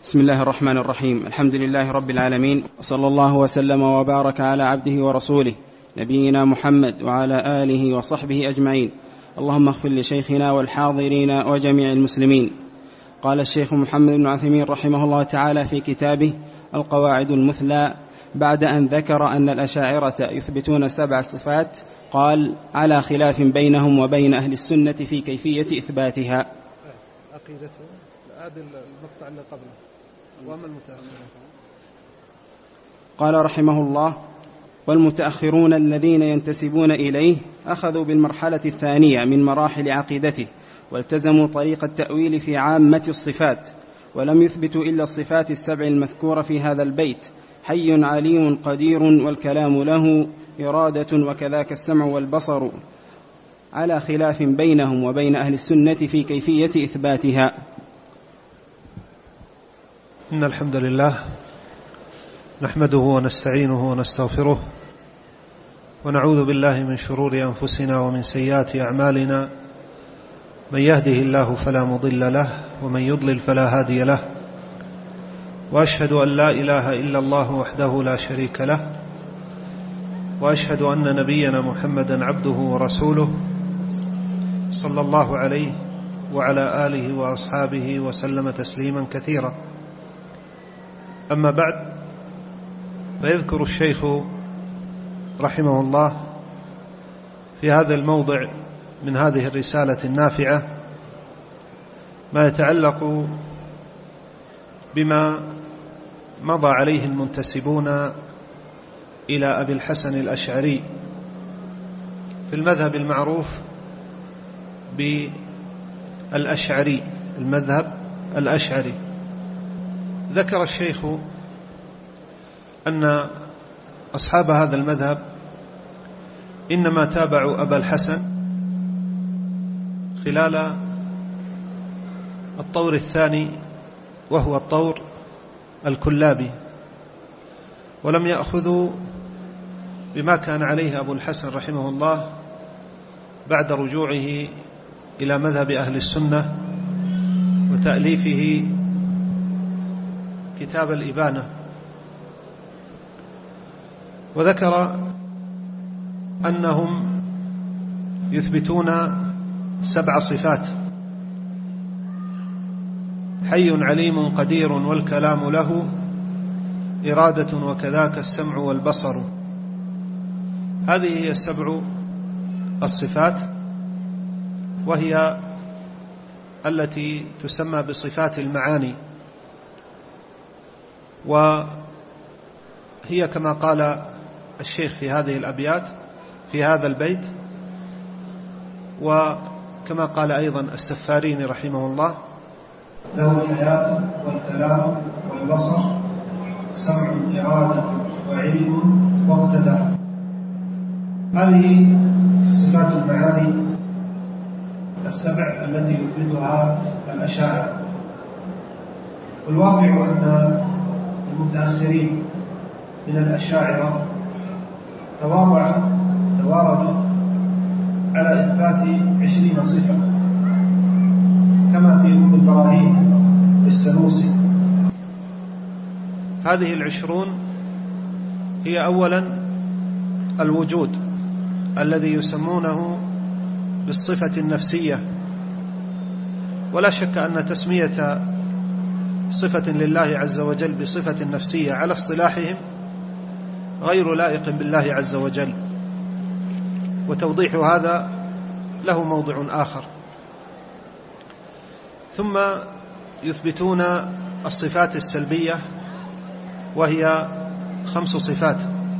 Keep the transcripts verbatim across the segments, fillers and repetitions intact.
بسم الله الرحمن الرحيم. الحمد لله رب العالمين، وصلى الله وسلم وبارك على عبده ورسوله نبينا محمد وعلى آله وصحبه أجمعين. اللهم اغفر لشيخنا والحاضرين وجميع المسلمين. قال الشيخ محمد بن عثيمين رحمه الله تعالى في كتابه القواعد المثلى بعد أن ذكر أن الأشاعرة يثبتون سبع صفات، قال: على خلاف بينهم وبين أهل السنة في كيفية إثباتها. عقيدته هذا المقطع اللي قبله. وما المتأخرون؟ قال رحمه الله: والمتأخرون الذين ينتسبون إليه أخذوا بالمرحلة الثانية من مراحل عقيدته، والتزموا طريق التأويل في عامة الصفات، ولم يثبتوا إلا الصفات السبع المذكورة في هذا البيت: حي عليم قدير والكلام له، إرادة وكذاك السمع والبصر، على خلاف بينهم وبين أهل السنة في كيفية إثباتها. إن الحمد لله نحمده ونستعينه ونستغفره، ونعوذ بالله من شرور أنفسنا ومن سيئات أعمالنا، من يهده الله فلا مضل له ومن يضلل فلا هادي له، وأشهد أن لا إله إلا الله وحده لا شريك له، وأشهد أن نبينا محمدا عبده ورسوله صلى الله عليه وعلى آله وأصحابه وسلم تسليما كثيرا. أما بعد، فيذكر الشيخ رحمه الله في هذا الموضع من هذه الرسالة النافعة ما يتعلق بما مضى عليه المنتسبون إلى أبي الحسن الأشعري في المذهب المعروف بالأشعري، المذهب الأشعري. ذكر الشيخ أن أصحاب هذا المذهب إنما تابعوا أبا الحسن خلال الطور الثاني، وهو الطور الكلابي، ولم يأخذوا بما كان عليه أبو الحسن رحمه الله بعد رجوعه إلى مذهب أهل السنة وتأليفه كتاب الإبانة. وذكر أنهم يثبتون سبع صفات: حي عليم قدير والكلام له، إرادة وكذاك السمع والبصر. هذه هي السبع الصفات، وهي التي تسمى بصفات المعاني، وهي كما قال الشيخ في هذه الأبيات في هذا البيت، وكما قال أيضا السفاريني رحمه الله: له الحياة والكلام والبصر، سمع إرادة وعلم واقتدار. هذه صفات المعاني السبع التي يثبتها الأشاعرة. والواقع أن المتأخرين من الأشاعرة تواردوا على إثبات عشرين صفة، كما في أم البراهين للسنوسي. هذه العشرون هي أولا الوجود الذي يسمونه بالصفة النفسية، ولا شك أن تسمية صفة لله عز وجل بصفة نفسية على اصطلاحهم غير لائق بالله عز وجل، وتوضيح هذا له موضع آخر. ثم يثبتون الصفات السلبية، وهي خمس صفات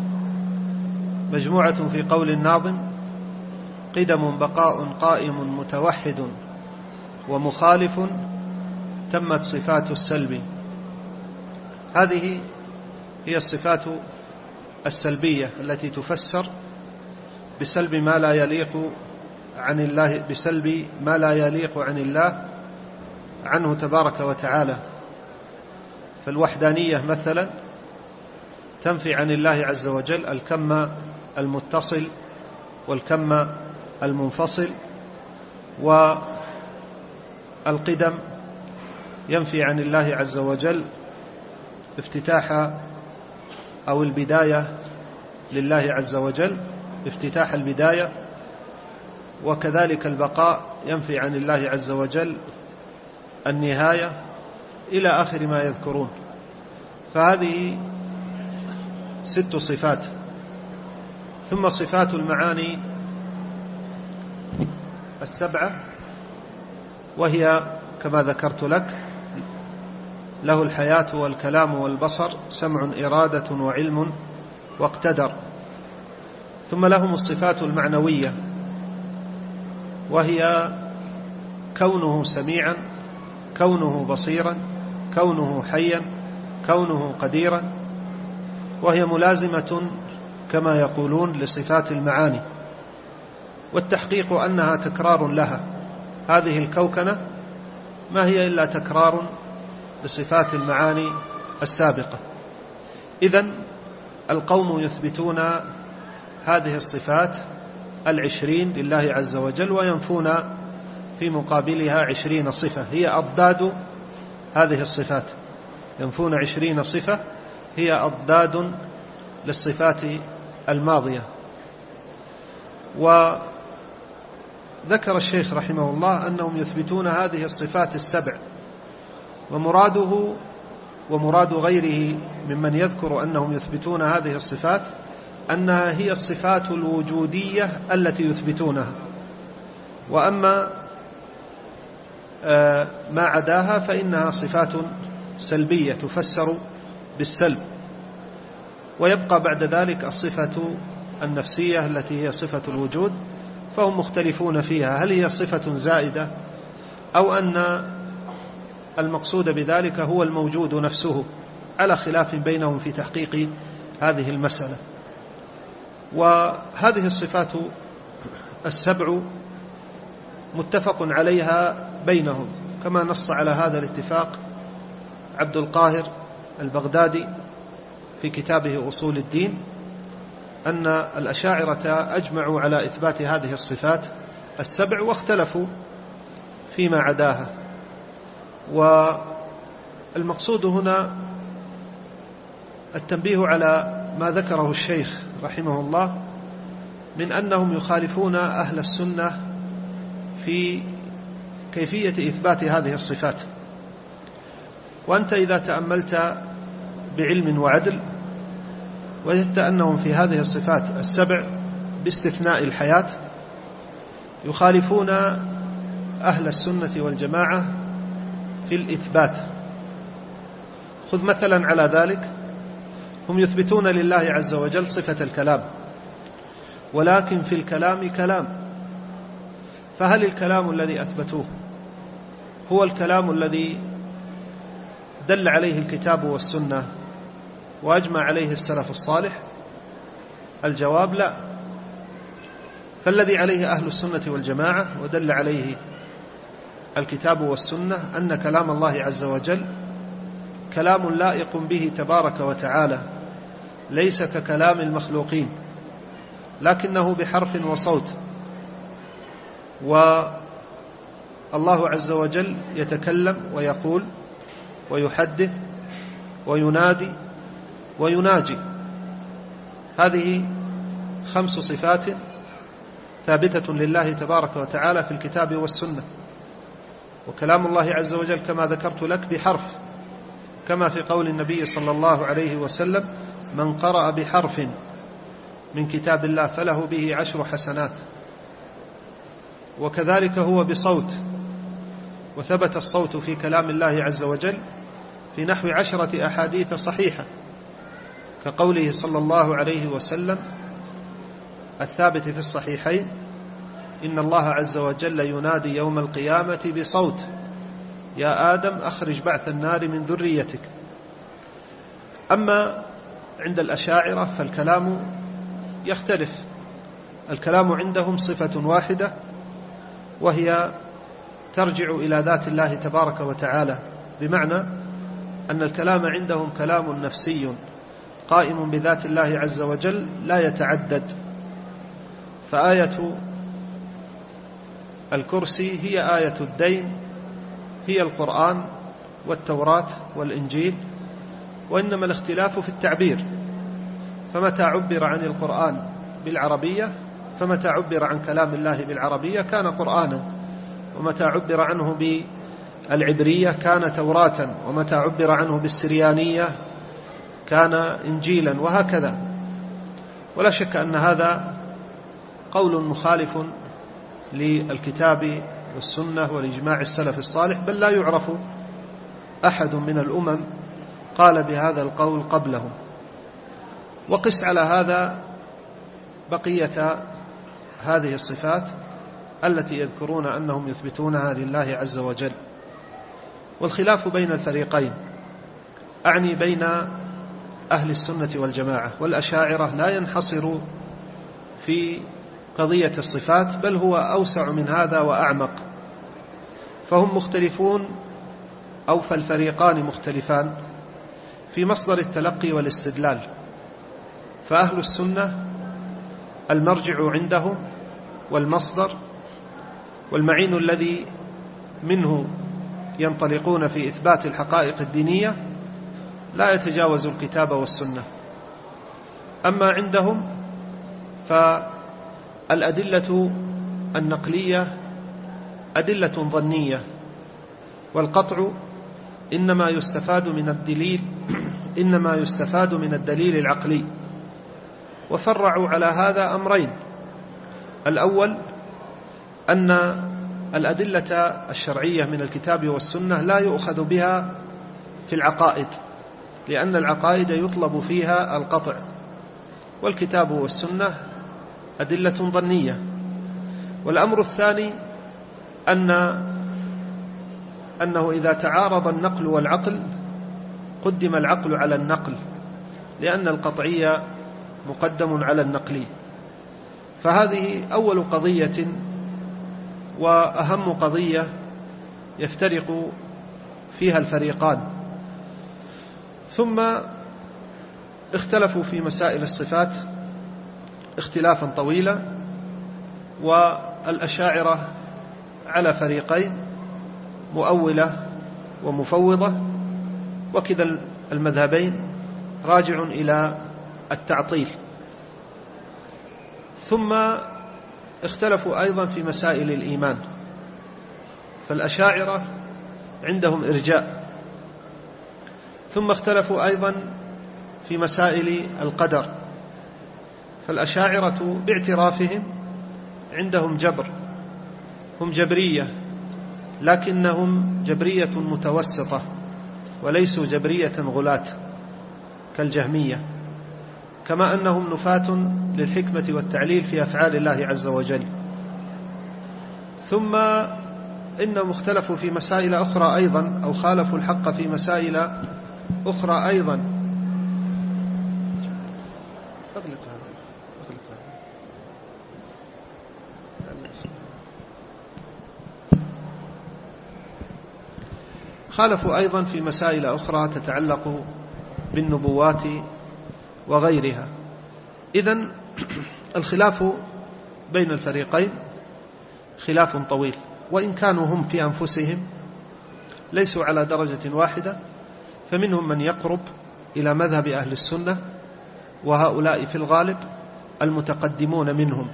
مجموعة في قول الناظم: قدم بقاء قائم متوحد ومخالف تمت صفات السلب. هذه هي الصفات السلبية التي تفسر بسلب ما لا يليق عن الله بسلب ما لا يليق عن الله عنه تبارك وتعالى. فالوحدانية مثلا تنفي عن الله عز وجل الكم المتصل والكم المنفصل، والقدم ينفي عن الله عز وجل افتتاح أو البداية لله عز وجل، افتتاح البداية، وكذلك البقاء ينفي عن الله عز وجل النهاية، إلى آخر ما يذكرون. فهذه ست صفات. ثم صفات المعاني السبعة، وهي كما ذكرت لك: له الحياة والكلام والبصر، سمع إرادة وعلم واقتدر. ثم لهم الصفات المعنوية، وهي كونه سميعا، كونه بصيرا، كونه حيا، كونه قديرا، وهي ملازمة كما يقولون لصفات المعاني، والتحقيق أنها تكرار لها. هذه الكوكنة ما هي إلا تكرار لصفات المعاني السابقة. إذن القوم يثبتون هذه الصفات العشرين لله عز وجل، وينفون في مقابلها عشرين صفة هي أضداد هذه الصفات، ينفون عشرين صفة هي أضداد للصفات الماضية. وذكر الشيخ رحمه الله أنهم يثبتون هذه الصفات السبع، ومراده ومراد غيره ممن يذكر أنهم يثبتون هذه الصفات أنها هي الصفات الوجودية التي يثبتونها، وأما ما عداها فإنها صفات سلبية تفسر بالسلب. ويبقى بعد ذلك الصفة النفسية التي هي صفة الوجود، فهم مختلفون فيها، هل هي صفة زائدة أو أن المقصود بذلك هو الموجود نفسه، على خلاف بينهم في تحقيق هذه المسألة. وهذه الصفات السبع متفق عليها بينهم، كما نص على هذا الاتفاق عبد القاهر البغدادي في كتابه أصول الدين، أن الأشاعرة أجمعوا على إثبات هذه الصفات السبع، واختلفوا فيما عداها. والمقصود هنا التنبيه على ما ذكره الشيخ رحمه الله من أنهم يخالفون أهل السنة في كيفية إثبات هذه الصفات. وأنت إذا تأملت بعلم وعدل وجدت أنهم في هذه الصفات السبع باستثناء الحياة يخالفون أهل السنة والجماعة في الإثبات. خذ مثلا على ذلك، هم يثبتون لله عز وجل صفة الكلام، ولكن في الكلام كلام، فهل الكلام الذي أثبتوه هو الكلام الذي دل عليه الكتاب والسنة وأجمع عليه السلف الصالح؟ الجواب لا. فالذي عليه أهل السنة والجماعة ودل عليه الكتاب والسنة أن كلام الله عز وجل كلام لائق به تبارك وتعالى، ليس ككلام المخلوقين، لكنه بحرف وصوت. والله عز وجل يتكلم ويقول ويحدث وينادي ويناجي. هذه خمس صفات ثابتة لله تبارك وتعالى في الكتاب والسنة. وكلام الله عز وجل كما ذكرت لك بحرف، كما في قول النبي صلى الله عليه وسلم: من قرأ بحرف من كتاب الله فله به عشر حسنات. وكذلك هو بصوت، وثبت الصوت في كلام الله عز وجل في نحو عشرة أحاديث صحيحة، كقوله صلى الله عليه وسلم الثابت في الصحيحين: إن الله عز وجل ينادي يوم القيامة بصوت: يا آدم أخرج بعث النار من ذريتك. أما عند الأشاعرة فالكلام يختلف، الكلام عندهم صفة واحدة، وهي ترجع إلى ذات الله تبارك وتعالى، بمعنى أن الكلام عندهم كلام نفسي قائم بذات الله عز وجل لا يتعدد. فآية الكرسي هي آية الدين، هي القرآن، والتوراة والإنجيل، وإنما الاختلاف في التعبير، فمتى عبر عن القرآن بالعربية فمتى عبر عن كلام الله بالعربية كان قرآنا، ومتى عبر عنه بالعبرية كان توراة، ومتى عبر عنه بالسريانية كان إنجيلا، وهكذا. ولا شك أن هذا قول مخالف للكتاب والسنة والإجماع السلف الصالح، بل لا يعرف أحد من الأمم قال بهذا القول قبلهم. وقس على هذا بقية هذه الصفات التي يذكرون أنهم يثبتونها لله عز وجل. والخلاف بين الفريقين، أعني بين أهل السنة والجماعة والأشاعرة، لا ينحصر في قضية الصفات، بل هو أوسع من هذا وأعمق. فهم مختلفون، أو فالفريقان مختلفان في مصدر التلقي والاستدلال. فأهل السنة المرجع عندهم والمصدر والمعين الذي منه ينطلقون في إثبات الحقائق الدينية لا يتجاوز الكتاب والسنة. أما عندهم فالأدلة النقلية أدلة ظنية، والقطع إنما يستفاد من الدليل إنما يستفاد من الدليل العقلي. وفرعوا على هذا أمرين: الأول أن الأدلة الشرعية من الكتاب والسنة لا يؤخذ بها في العقائد، لأن العقائد يطلب فيها القطع، والكتاب والسنة أدلة ظنية. والأمر الثاني أن أنه إذا تعارض النقل والعقل قدم العقل على النقل، لأن القطعية مقدم على النقلي. فهذه أول قضية وأهم قضية يفترق فيها الفريقان. ثم اختلفوا في مسائل الصفات اختلافا طويلا، والأشاعرة على فريقين: مؤولة ومفوضة، وكذا المذهبين راجع إلى التعطيل. ثم اختلفوا أيضا في مسائل الإيمان، فالأشاعرة عندهم إرجاء. ثم اختلفوا أيضا في مسائل القدر، فالأشاعرة باعترافهم عندهم جبر، هم جبرية، لكنهم جبرية متوسطة وليسوا جبرية غلاة كالجهمية، كما أنهم نفاة للحكمة والتعليل في أفعال الله عز وجل. ثم إنهم اختلفوا في مسائل أخرى أيضا، أو خالفوا الحق في مسائل أخرى أيضا. خالفوا أيضا في مسائل أخرى تتعلق بالنبوات وغيرها. إذن الخلاف بين الفريقين خلاف طويل، وإن كانوا هم في أنفسهم ليسوا على درجة واحدة، فمنهم من يقرب إلى مذهب أهل السنة، وهؤلاء في الغالب المتقدمون منهم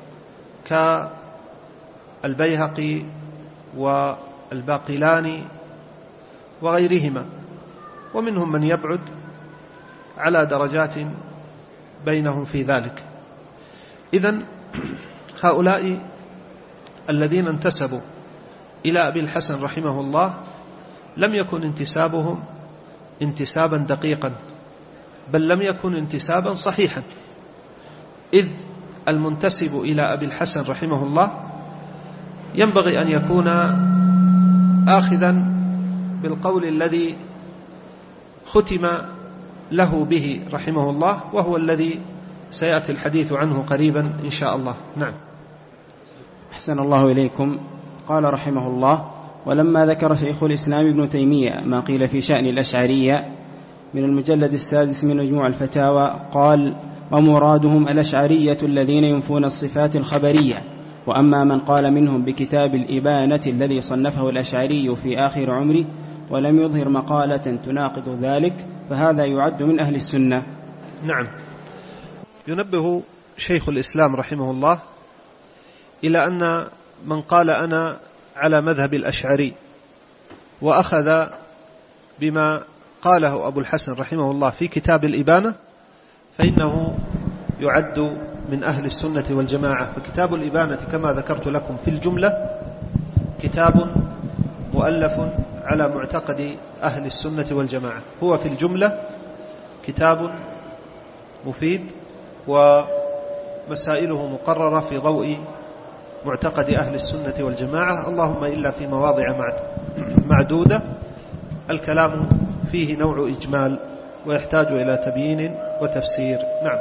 كالبيهقي والباقلاني وغيرهما، ومنهم من يبعد على درجات بينهم في ذلك. إذن هؤلاء الذين انتسبوا إلى أبي الحسن رحمه الله لم يكن انتسابهم انتسابا دقيقا، بل لم يكن انتسابا صحيحا، إذ المنتسب إلى أبي الحسن رحمه الله ينبغي أن يكون آخذا بالقول الذي ختم له به رحمه الله، وهو الذي سيأتي الحديث عنه قريبا إن شاء الله. نعم. أحسن الله إليكم. قال رحمه الله: ولما ذكر شيخ الإسلام ابن تيمية ما قيل في شأن الأشعرية من المجلد السادس من مجموع الفتاوى قال: ومرادهم الأشعرية الذين ينفون الصفات الخبرية، وأما من قال منهم بكتاب الإبانة الذي صنفه الأشعري في آخر عمره ولم يظهر مقالة تناقض ذلك فهذا يعد من أهل السنة. نعم. ينبه شيخ الإسلام رحمه الله إلى أن من قال أنا على مذهب الأشعري وأخذ بما قاله أبو الحسن رحمه الله في كتاب الإبانة فإنه يعد من أهل السنة والجماعة. فكتاب الإبانة كما ذكرت لكم في الجملة كتاب مؤلف على معتقد أهل السنة والجماعة، هو في الجملة كتاب مفيد ومسائله مقررة في ضوء معتقد أهل السنة والجماعة، اللهم إلا في مواضع معدودة الكلام فيه نوع إجمال ويحتاج إلى تبيين وتفسير. نعم.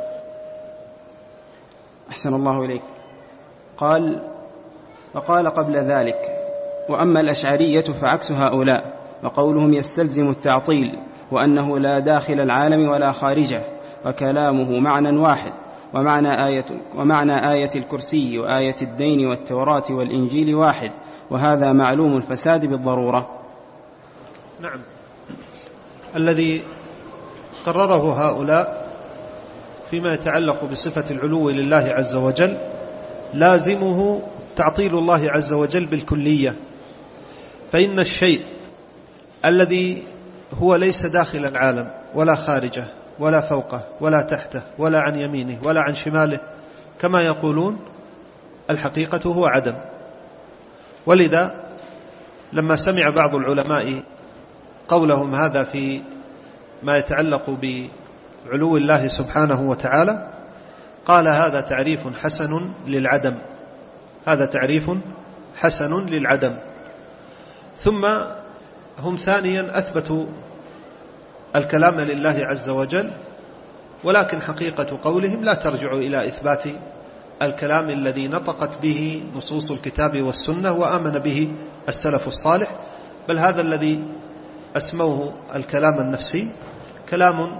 أحسن الله إليك. قال وقال قبل ذلك وأما الأشعرية فعكس هؤلاء، وقولهم يستلزم التعطيل وأنه لا داخل العالم ولا خارجه، وكلامه معنى واحد، ومعنى آية, ومعنى آية الكرسي وآية الدين والتوراة والإنجيل واحد، وهذا معلوم الفساد بالضرورة. نعم. الذي قرره هؤلاء فيما يتعلق بصفة العلو لله عز وجل لازمه تعطيل الله عز وجل بالكلية، فإن الشيء الذي هو ليس داخل العالم ولا خارجه ولا فوقه ولا تحته ولا عن يمينه ولا عن شماله كما يقولون الحقيقة هو عدم. ولذا لما سمع بعض العلماء قولهم هذا في ما يتعلق بعلو الله سبحانه وتعالى قال هذا تعريف حسن للعدم، هذا تعريف حسن للعدم. ثم هم ثانيا أثبتوا الكلام لله عز وجل، ولكن حقيقة قولهم لا ترجع إلى إثبات الكلام الذي نطقت به نصوص الكتاب والسنة وآمن به السلف الصالح، بل هذا الذي أسموه الكلام النفسي كلام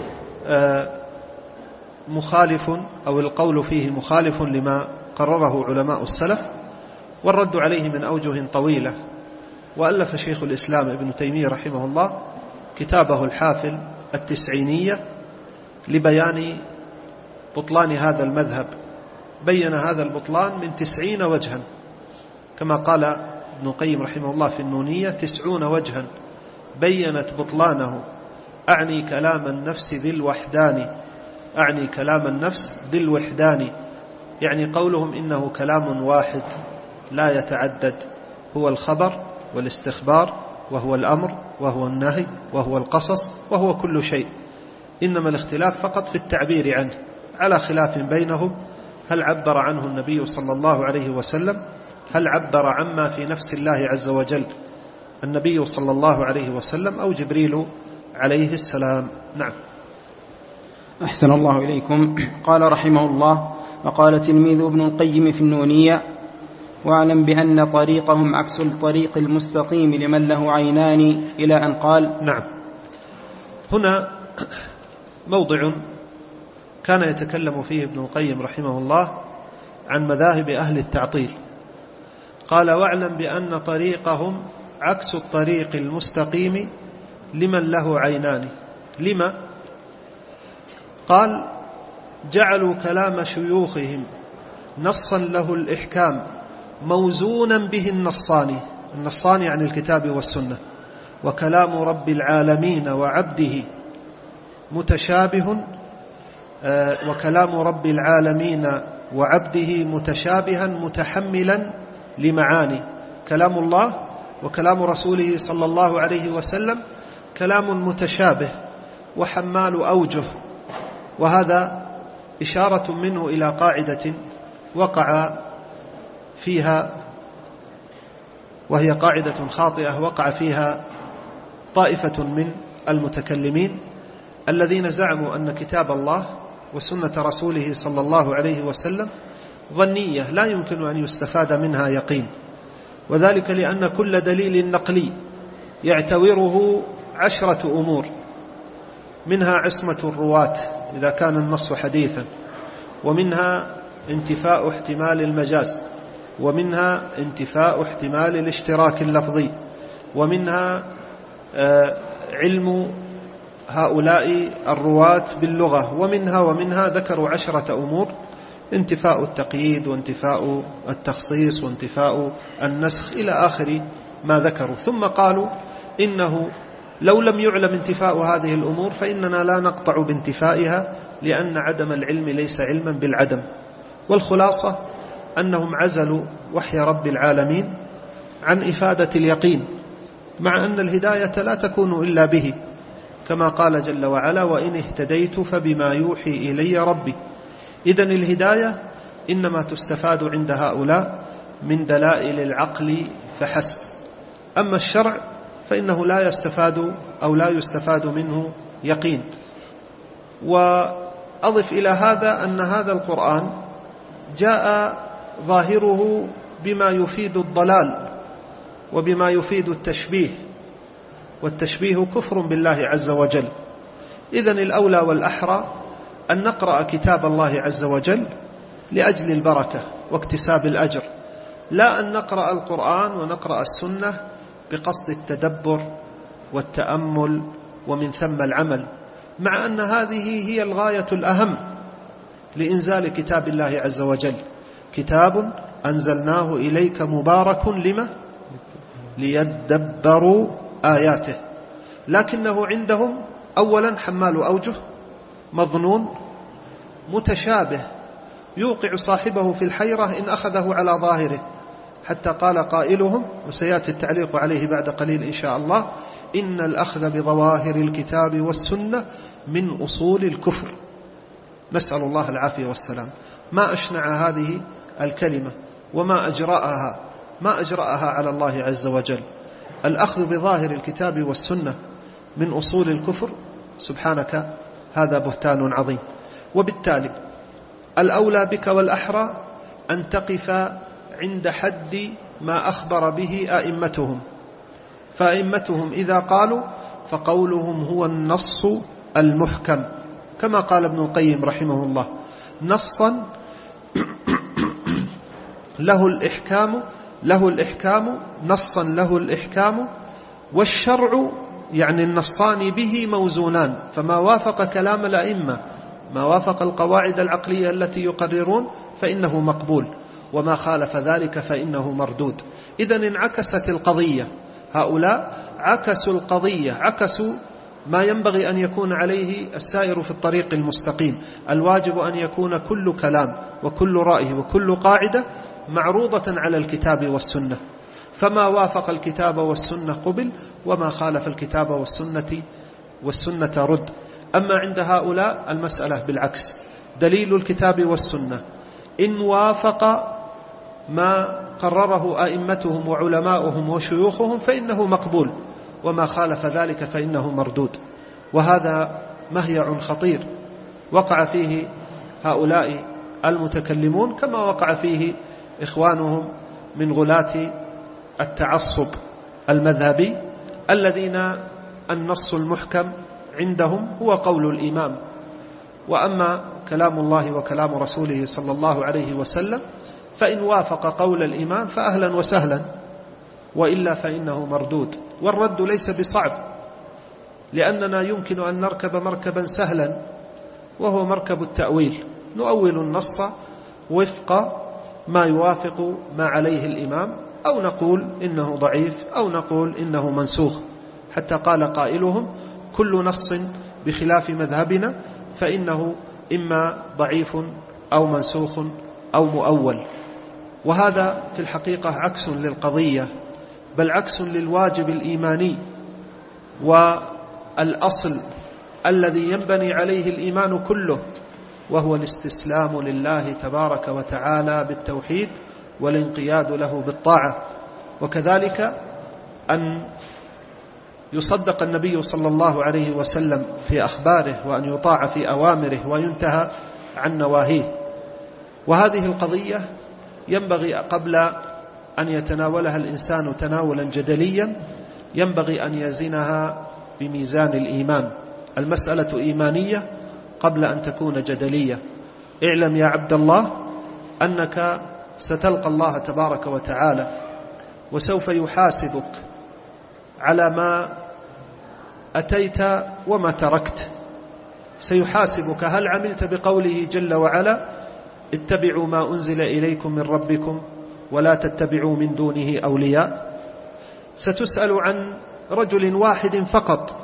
مخالف أو القول فيه مخالف لما قرره علماء السلف، والرد عليه من أوجه طويلة. وألف شيخ الإسلام ابن تيمية رحمه الله كتابه الحافل التسعينية لبيان بطلان هذا المذهب، بين هذا البطلان من تسعين وجها، كما قال ابن القيم رحمه الله في النونية تسعون وجها بينت بطلانه. أعني كلام النفس ذي الوحدان، أعني كلام النفس ذي الوحدان، يعني قولهم إنه كلام واحد لا يتعدد، هو الخبر والاستخبار وهو الأمر وهو النهي وهو القصص وهو كل شيء، إنما الاختلاف فقط في التعبير عنه، على خلاف بينهم هل عبر عنه النبي صلى الله عليه وسلم، هل عبر عما في نفس الله عز وجل النبي صلى الله عليه وسلم أو جبريل عليه السلام. نعم. أحسن الله إليكم. قال رحمه الله وقال تلميذ ابن القيم في النونية واعلم بأن طريقهم عكس الطريق المستقيم لمن له عينان، إلى أن قال. نعم. هنا موضع كان يتكلم فيه ابن القيم رحمه الله عن مذاهب أهل التعطيل، قال واعلم بأن طريقهم عكس الطريق المستقيم لمن له عينان. لما؟ قال جعلوا كلام شيوخهم نصا له الإحكام موزونا به النصان، النصان عن الكتاب والسنة، وكلام رب العالمين وعبده متشابه، وكلام رب العالمين وعبده متشابها متحملا لمعاني. كلام الله وكلام رسوله صلى الله عليه وسلم كلام متشابه وحمال أوجه، وهذا إشارة منه إلى قاعدة وقع فيها، وهي قاعدة خاطئة وقع فيها طائفة من المتكلمين الذين زعموا أن كتاب الله وسنة رسوله صلى الله عليه وسلم ظنية لا يمكن أن يستفاد منها يقين، وذلك لأن كل دليل نقلي يعتبره عشرة أمور، منها عصمة الرواة إذا كان النص حديثا، ومنها انتفاء احتمال المجاز، ومنها انتفاء احتمال الاشتراك اللفظي، ومنها علم هؤلاء الرواة باللغة، ومنها ومنها ذكروا عشرة أمور: انتفاء التقييد وانتفاء التخصيص وانتفاء النسخ إلى آخر ما ذكروا. ثم قالوا إنه لو لم يعلم انتفاء هذه الأمور فإننا لا نقطع بانتفائها، لأن عدم العلم ليس علما بالعدم. والخلاصة أنهم عزلوا وحي رب العالمين عن إفادة اليقين، مع أن الهداية لا تكون إلا به، كما قال جل وعلا: وإن اهتديت فبما يوحي إلي ربي. إذن الهداية إنما تستفاد عند هؤلاء من دلائل العقل فحسب، أما الشرع فإنه لا يستفاد أو لا يستفاد منه يقين. وأضف إلى هذا أن هذا القرآن جاء ظاهره بما يفيد الضلال وبما يفيد التشبيه، والتشبيه كفر بالله عز وجل. إذن الأولى والأحرى أن نقرأ كتاب الله عز وجل لأجل البركة واكتساب الأجر، لا أن نقرأ القرآن ونقرأ السنة بقصد التدبر والتأمل ومن ثم العمل، مع أن هذه هي الغاية الأهم لإنزال كتاب الله عز وجل: كتاب أنزلناه إليك مبارك لما ليدبروا آياته. لكنه عندهم أولا حمال أوجه، مظنون، متشابه، يوقع صاحبه في الحيرة إن أخذه على ظاهره، حتى قال قائلهم، وسيأتي التعليق عليه بعد قليل إن شاء الله: إن الأخذ بظواهر الكتاب والسنة من أصول الكفر. نسأل الله العافية والسلام. ما أشنع هذه الكلمة وما أجرأها ما أجرأها على الله عز وجل. الأخذ بظاهر الكتاب والسنة من أصول الكفر، سبحانك، هذا بهتان عظيم. وبالتالي الأولى بك والأحرى أن تقف عند حد ما أخبر به أئمتهم، فأئمتهم إذا قالوا فقولهم هو النص المحكم، كما قال ابن القيم رحمه الله: نصا له الإحكام له الإحكام نصا له الإحكام، والشرع يعني النصان به موزونان، فما وافق كلام الأئمة، ما وافق القواعد العقلية التي يقررون فإنه مقبول، وما خالف ذلك فإنه مردود. إذن انعكست القضية، هؤلاء عكسوا القضية، عكسوا ما ينبغي أن يكون عليه السائر في الطريق المستقيم. الواجب أن يكون كل كلام وكل رأي وكل قاعدة معروضة على الكتاب والسنة، فما وافق الكتاب والسنة قبل، وما خالف الكتاب والسنة والسنة رد. أما عند هؤلاء المسألة بالعكس، دليل الكتاب والسنة إن وافق ما قرره أئمتهم وعلماؤهم وشيوخهم فإنه مقبول، وما خالف ذلك فإنه مردود. وهذا مهيع خطير وقع فيه هؤلاء المتكلمون، كما وقع فيه إخوانهم من غلاة التعصب المذهبي، الذين النص المحكم عندهم هو قول الإمام، وأما كلام الله وكلام رسوله صلى الله عليه وسلم فإن وافق قول الإمام فأهلا وسهلا، وإلا فإنه مردود. والرد ليس بصعب، لأننا يمكن أن نركب مركبا سهلا وهو مركب التأويل، نؤول النص وفق ما يوافق ما عليه الإمام، أو نقول إنه ضعيف، أو نقول إنه منسوخ، حتى قال قائلهم: كل نص بخلاف مذهبنا فإنه إما ضعيف أو منسوخ أو مؤول. وهذا في الحقيقة عكس للقضية، بل عكس للواجب الإيماني والأصل الذي ينبني عليه الإيمان كله، وهو الاستسلام لله تبارك وتعالى بالتوحيد والانقياد له بالطاعة. وكذلك أن يصدق النبي صلى الله عليه وسلم في أخباره، وأن يطاع في أوامره وينتهى عن نواهيه. وهذه القضية ينبغي قبل أن يتناولها الإنسان تناولا جدليا ينبغي أن يزنها بميزان الإيمان. المسألة إيمانية قبل أن تكون جدلية. اعلم يا عبد الله أنك ستلقى الله تبارك وتعالى، وسوف يحاسبك على ما أتيت وما تركت، سيحاسبك هل عملت بقوله جل وعلا اتبعوا ما أنزل إليكم من ربكم ولا تتبعوا من دونه أولياء. ستسأل عن رجل واحد فقط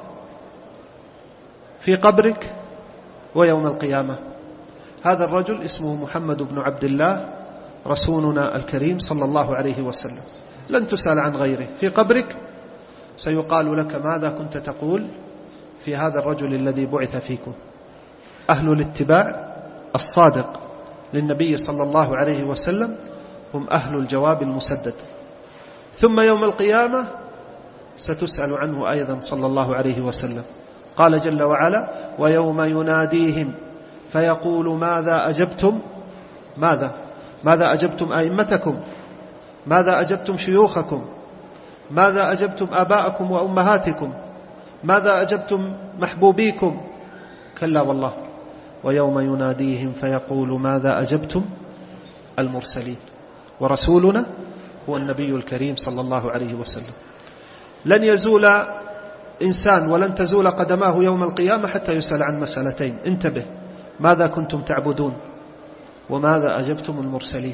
في قبرك ويوم القيامة، هذا الرجل اسمه محمد بن عبد الله رسولنا الكريم صلى الله عليه وسلم. لن تسأل عن غيره. في قبرك سيقال لك ماذا كنت تقول في هذا الرجل الذي بعث فيكم. أهل الاتباع الصادق للنبي صلى الله عليه وسلم هم أهل الجواب المسدد. ثم يوم القيامة ستسأل عنه أيضا صلى الله عليه وسلم. قال جل وعلا ويوم يناديهم فيقول ماذا أجبتم ماذا ماذا أجبتم أئمتكم، ماذا أجبتم شيوخكم، ماذا أجبتم آباءكم وأمهاتكم، ماذا أجبتم محبوبيكم. كلا والله، ويوم يناديهم فيقول ماذا أجبتم المرسلين. ورسولنا هو النبي الكريم صلى الله عليه وسلم. لن يزول إنسان ولن تزول قدماه يوم القيامة حتى يسأل عن مسألتين. انتبه، ماذا كنتم تعبدون وماذا أجبتم المرسلين.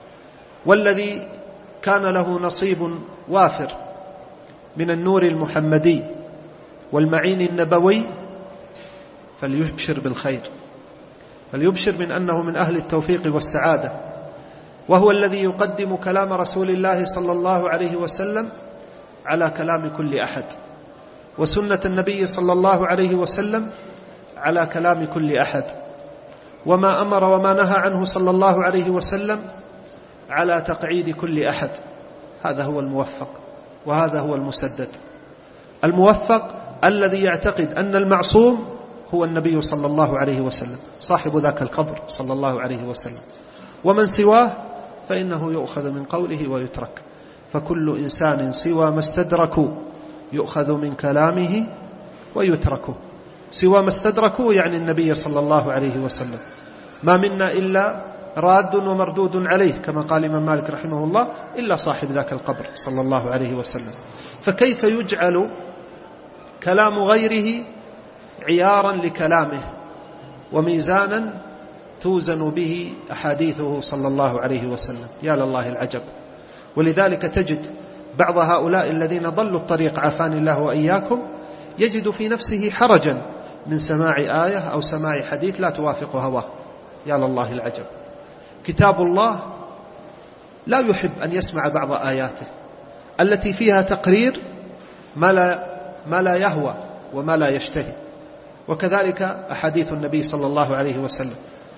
والذي كان له نصيب وافر من النور المحمدي والمعين النبوي فليبشر بالخير، فليبشر من أنه من أهل التوفيق والسعادة، وهو الذي يقدم كلام رسول الله صلى الله عليه وسلم على كلام كل أحد، وسنة النبي صلى الله عليه وسلم على كلام كل أحد، وما أمر وما نهى عنه صلى الله عليه وسلم على تقعيد كل أحد. هذا هو الموفق وهذا هو المسدد. الموفق الذي يعتقد أن المعصوم هو النبي صلى الله عليه وسلم صاحب ذاك القبر صلى الله عليه وسلم، ومن سواه فإنه يؤخذ من قوله ويترك. فكل إنسان سوى ما استدركوا يؤخذ من كلامه ويتركه. سوى ما استدركوا يعني النبي صلى الله عليه وسلم. ما منا إلا راد ومردود عليه كما قال الإمام مالك رحمه الله إلا صاحب ذاك القبر صلى الله عليه وسلم. فكيف يجعل كلام غيره عيارا لكلامه وميزانا توزن به أحاديثه صلى الله عليه وسلم؟ يا لله العجب. ولذلك تجد بعض هؤلاء الذين ضلوا الطريق عافاني الله وإياكم يجد في نفسه حرجا من سماع آية أو سماع حديث لا توافق هواه. يا لله العجب. كتاب الله لا يحب أن يسمع بعض آياته التي فيها تقرير ما لا, ما لا يهوى وما لا يشتهي، وكذلك أحاديث النبي صلى الله عليه وسلم.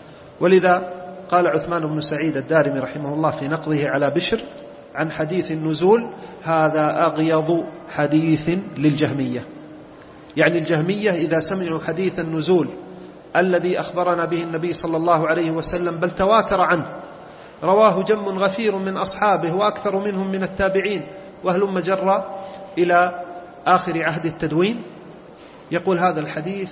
ولذا قال عثمان بن سعيد الدارمي رحمه الله في نقضه على بشر عن حديث النزول هذا أغيض حديث للجهمية. يعني الجهمية إذا سمعوا حديث النزول الذي أخبرنا به النبي صلى الله عليه وسلم بل تواتر عنه، رواه جم غفير من أصحابه وأكثر منهم من التابعين وهلم جرى إلى آخر عهد التدوين، يقول هذا الحديث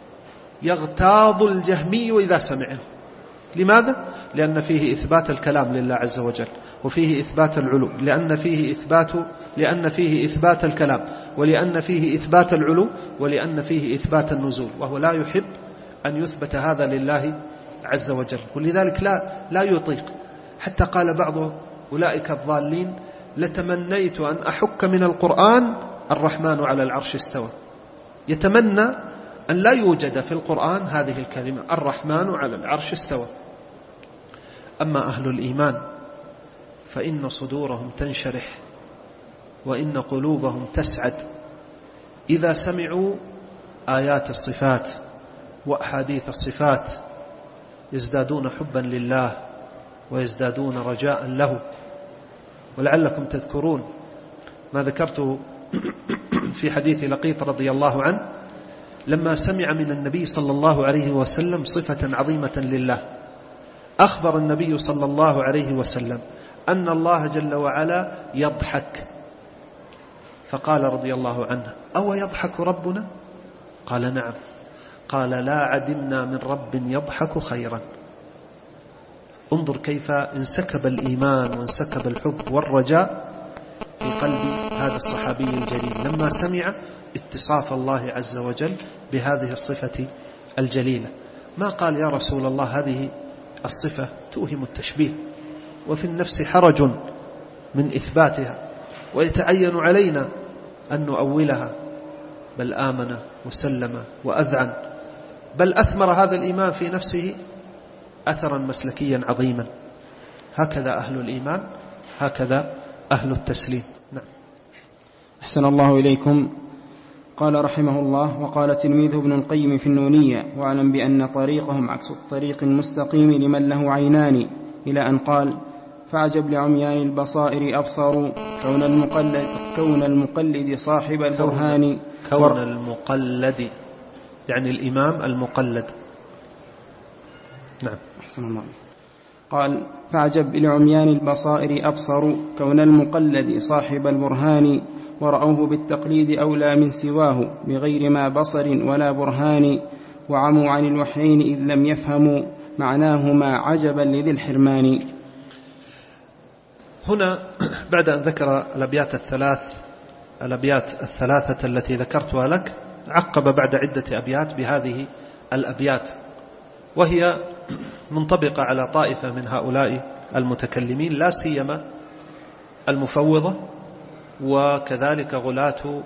يغتاظ الجهمي إذا سمعه. لماذا؟ لأن فيه إثبات الكلام لله عز وجل، وفيه إثبات العلو، لأن فيه إثبات لأن فيه إثبات الكلام، ولأن فيه إثبات العلو، ولأن فيه إثبات النزول، وهو لا يحب أن يثبت هذا لله عز وجل. ولذلك لا لا يطيق. حتى قال بعض أولئك الضالين لتمنيت أن أحك من القرآن الرحمن على العرش استوى. يتمنى أن لا يوجد في القرآن هذه الكلمة الرحمن على العرش استوى. أما أهل الإيمان فإن صدورهم تنشرح وإن قلوبهم تسعد إذا سمعوا آيات الصفات وأحاديث الصفات، يزدادون حبا لله ويزدادون رجاء له. ولعلكم تذكرون ما ذكرته في حديث لقيط رضي الله عنه لما سمع من النبي صلى الله عليه وسلم صفة عظيمة لله. أخبر النبي صلى الله عليه وسلم أن الله جل وعلا يضحك، فقال رضي الله عنه أو يضحك ربنا؟ قال نعم. قال لا عدمنا من رب يضحك خيرا. انظر كيف انسكب الإيمان وانسكب الحب والرجاء في قلب هذا الصحابي الجليل لما سمع اتصاف الله عز وجل بهذه الصفة الجليلة. ما قال يا رسول الله هذه الصفة توهم التشبيه وفي النفس حرج من إثباتها ويتعين علينا أن نؤولها، بل آمن وسلم وأذعن، بل أثمر هذا الإيمان في نفسه أثرا مسلكيا عظيما. هكذا أهل الإيمان، هكذا أهل التسليم. نعم. أحسن الله إليكم. قال رحمه الله: وقال تلميذه ابن القيم في النونية: واعلم بأن طريقهم عكس الطريق المستقيم لمن له عينان، إلى أن قال: فعجب لعميان البصائر أبصروا كون المقلد, كون المقلد صاحب البرهان. كون, كون المقلد يعني الإمام المقلد. نعم. أحسن الله. قال: فعجب لعميان البصائر أبصروا كون المقلد صاحب البرهان، ورأوه بالتقليد أولى من سواه بغير ما بصر ولا برهان، وعموا عن الوحيين إذ لم يفهموا معناهما عجبا لذي الحرمان. هنا بعد أن ذكر الأبيات الثلاث الأبيات الثلاثة التي ذكرتها لك، عقب بعد عدة أبيات بهذه الأبيات، وهي منطبقة على طائفة من هؤلاء المتكلمين، لا سيما المفوضة وكذلك غلاة